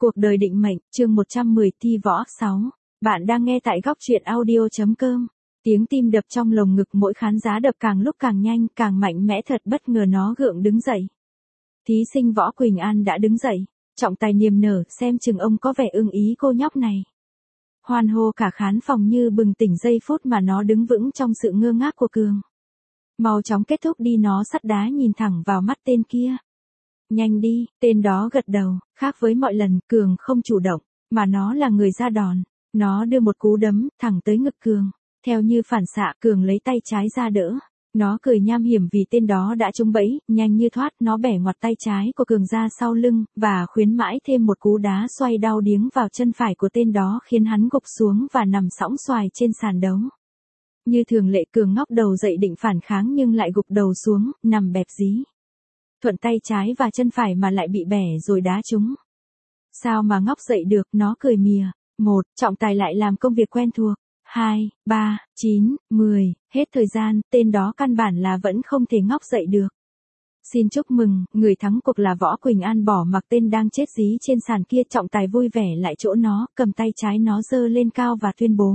Cuộc đời định mệnh, chương 110 thi võ 6. Bạn đang nghe tại góc truyện audio.com. Tiếng tim đập trong lồng ngực mỗi khán giá đập càng lúc càng nhanh, càng mạnh mẽ thật bất ngờ nó gượng đứng dậy. Thí sinh Võ Quỳnh An đã đứng dậy, trọng tài niềm nở, xem chừng ông có vẻ ưng ý cô nhóc này. Hoan hô cả khán phòng như bừng tỉnh giây phút mà nó đứng vững trong sự ngơ ngác của Cường. Mau chóng kết thúc đi, nó sắt đá nhìn thẳng vào mắt tên kia. Nhanh đi, tên đó gật đầu, khác với mọi lần, Cường không chủ động, mà nó là người ra đòn. Nó đưa một cú đấm, thẳng tới ngực Cường. Theo như phản xạ, Cường lấy tay trái ra đỡ. Nó cười nham hiểm vì tên đó đã trúng bẫy, nhanh như thoát, nó bẻ ngoặt tay trái của Cường ra sau lưng, và khuyến mãi thêm một cú đá xoay đau điếng vào chân phải của tên đó khiến hắn gục xuống và nằm sõng xoài trên sàn đấu. Như thường lệ, Cường ngóc đầu dậy định phản kháng nhưng lại gục đầu xuống, nằm bẹp dí. Thuận tay trái và chân phải mà lại bị bẻ rồi đá trúng. Sao mà ngóc dậy được, nó cười mỉa. 1. Trọng tài lại làm công việc quen thuộc. 2, 3, 9, 10, hết thời gian, tên đó căn bản là vẫn không thể ngóc dậy được. Xin chúc mừng, người thắng cuộc là Võ Quỳnh An, bỏ mặc tên đang chết dí trên sàn kia. Trọng tài vui vẻ lại chỗ nó, cầm tay trái nó giơ lên cao và tuyên bố.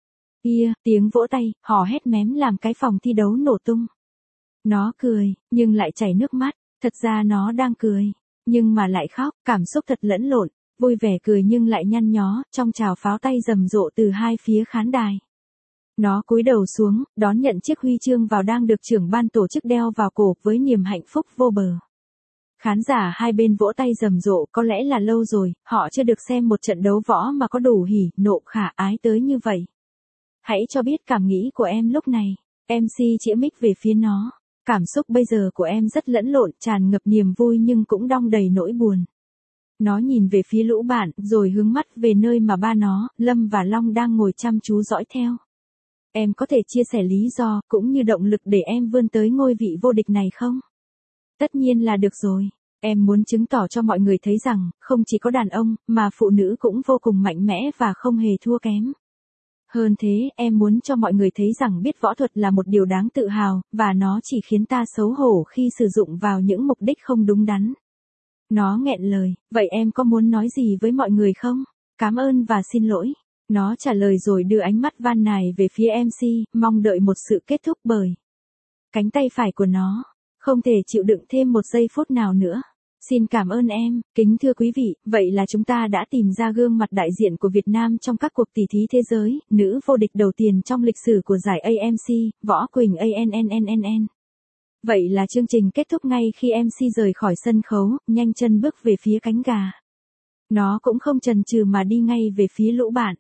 Tiếng vỗ tay, hò hét mém làm cái phòng thi đấu nổ tung. Nó cười, nhưng lại chảy nước mắt. Thật ra nó đang cười, nhưng mà lại khóc, cảm xúc thật lẫn lộn, vui vẻ cười nhưng lại nhăn nhó, trong trào pháo tay rầm rộ từ hai phía khán đài. Nó cúi đầu xuống, đón nhận chiếc huy chương vào đang được trưởng ban tổ chức đeo vào cổ với niềm hạnh phúc vô bờ. Khán giả hai bên vỗ tay rầm rộ, có lẽ là lâu rồi, họ chưa được xem một trận đấu võ mà có đủ hỉ, nộ khả ái tới như vậy. Hãy cho biết cảm nghĩ của em lúc này. MC chĩa mic về phía nó. Cảm xúc bây giờ của em rất lẫn lộn, tràn ngập niềm vui nhưng cũng đong đầy nỗi buồn. Nó nhìn về phía lũ bạn, rồi hướng mắt về nơi mà ba nó, Lâm và Long đang ngồi chăm chú dõi theo. Em có thể chia sẻ lý do, cũng như động lực để em vươn tới ngôi vị vô địch này không? Tất nhiên là được rồi. Em muốn chứng tỏ cho mọi người thấy rằng, không chỉ có đàn ông, mà phụ nữ cũng vô cùng mạnh mẽ và không hề thua kém. Hơn thế, em muốn cho mọi người thấy rằng biết võ thuật là một điều đáng tự hào, và nó chỉ khiến ta xấu hổ khi sử dụng vào những mục đích không đúng đắn. Nó nghẹn lời, vậy em có muốn nói gì với mọi người không? Cảm ơn và xin lỗi. Nó trả lời rồi đưa ánh mắt van nài về phía MC, mong đợi một sự kết thúc bởi cánh tay phải của nó. Không thể chịu đựng thêm một giây phút nào nữa. Xin cảm ơn em, kính thưa quý vị, vậy là chúng ta đã tìm ra gương mặt đại diện của Việt Nam trong các cuộc tỷ thí thế giới, nữ vô địch đầu tiên trong lịch sử của giải AMC, Võ Quỳnh Annnnn. Vậy là chương trình kết thúc ngay khi MC rời khỏi sân khấu, nhanh chân bước về phía cánh gà. Nó cũng không chần chừ mà đi ngay về phía lũ bạn.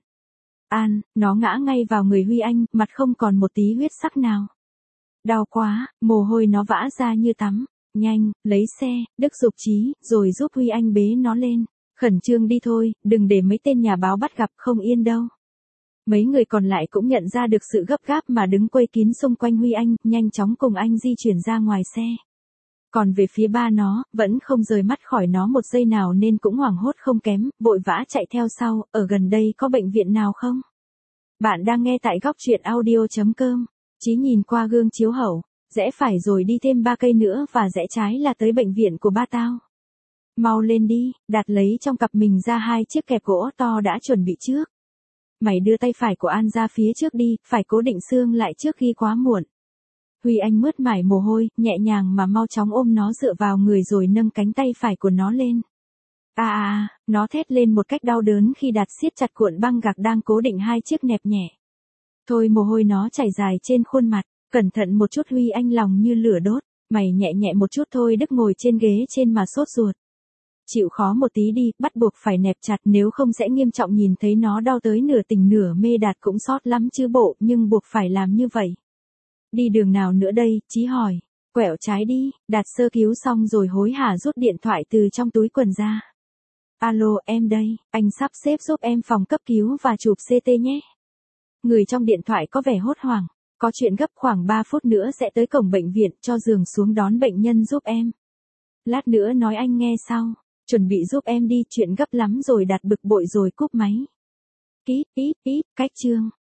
Nó ngã ngay vào người Huy Anh, mặt không còn một tí huyết sắc nào. Đau quá, mồ hôi nó vã ra như tắm. Nhanh, lấy xe, Đức giục Chí, rồi giúp Huy Anh bế nó lên. Khẩn trương đi thôi, đừng để mấy tên nhà báo bắt gặp, không yên đâu. Mấy người còn lại cũng nhận ra được sự gấp gáp mà đứng quây kín xung quanh Huy Anh, nhanh chóng cùng anh di chuyển ra ngoài xe. Còn về phía ba nó, vẫn không rời mắt khỏi nó một giây nào nên cũng hoảng hốt không kém, vội vã chạy theo sau, ở gần đây có bệnh viện nào không? Bạn đang nghe tại góc truyện audio.com. Chí nhìn qua gương chiếu hậu. Rẽ phải rồi đi thêm 3 cây nữa và rẽ trái là tới bệnh viện của ba tao. Mau lên đi, Đạt lấy trong cặp mình ra 2 chiếc kẹp gỗ to đã chuẩn bị trước. Mày đưa tay phải của An ra phía trước đi, phải cố định xương lại trước khi quá muộn. Huy Anh mướt mải mồ hôi, nhẹ nhàng mà mau chóng ôm nó dựa vào người rồi nâng cánh tay phải của nó lên. Nó thét lên một cách đau đớn khi Đạt siết chặt cuộn băng gạc đang cố định 2 chiếc nẹp nhẹ. Thôi mồ hôi nó chảy dài trên khuôn mặt. Cẩn thận một chút, Huy Anh lòng như lửa đốt. Mày nhẹ nhẹ một chút thôi, Đức ngồi trên ghế trên mà sốt ruột. Chịu khó một tí đi, bắt buộc phải nẹp chặt nếu không sẽ nghiêm trọng. Nhìn thấy nó đau tới nửa tỉnh nửa mê, Đạt cũng sót lắm chứ bộ, nhưng buộc phải làm như vậy. Đi đường nào nữa đây, Chí hỏi. Quẹo trái đi, Đạt sơ cứu xong rồi hối hả rút điện thoại từ trong túi quần ra. Alo, em đây, anh sắp xếp giúp em phòng cấp cứu và chụp CT nhé. Người trong điện thoại có vẻ hốt hoảng. Có chuyện gấp, khoảng 3 phút nữa sẽ tới cổng bệnh viện, cho giường xuống đón bệnh nhân giúp em. Lát nữa nói anh nghe sau. Chuẩn bị giúp em đi, chuyện gấp lắm rồi. Đạt bực bội rồi cúp máy. Cách chương.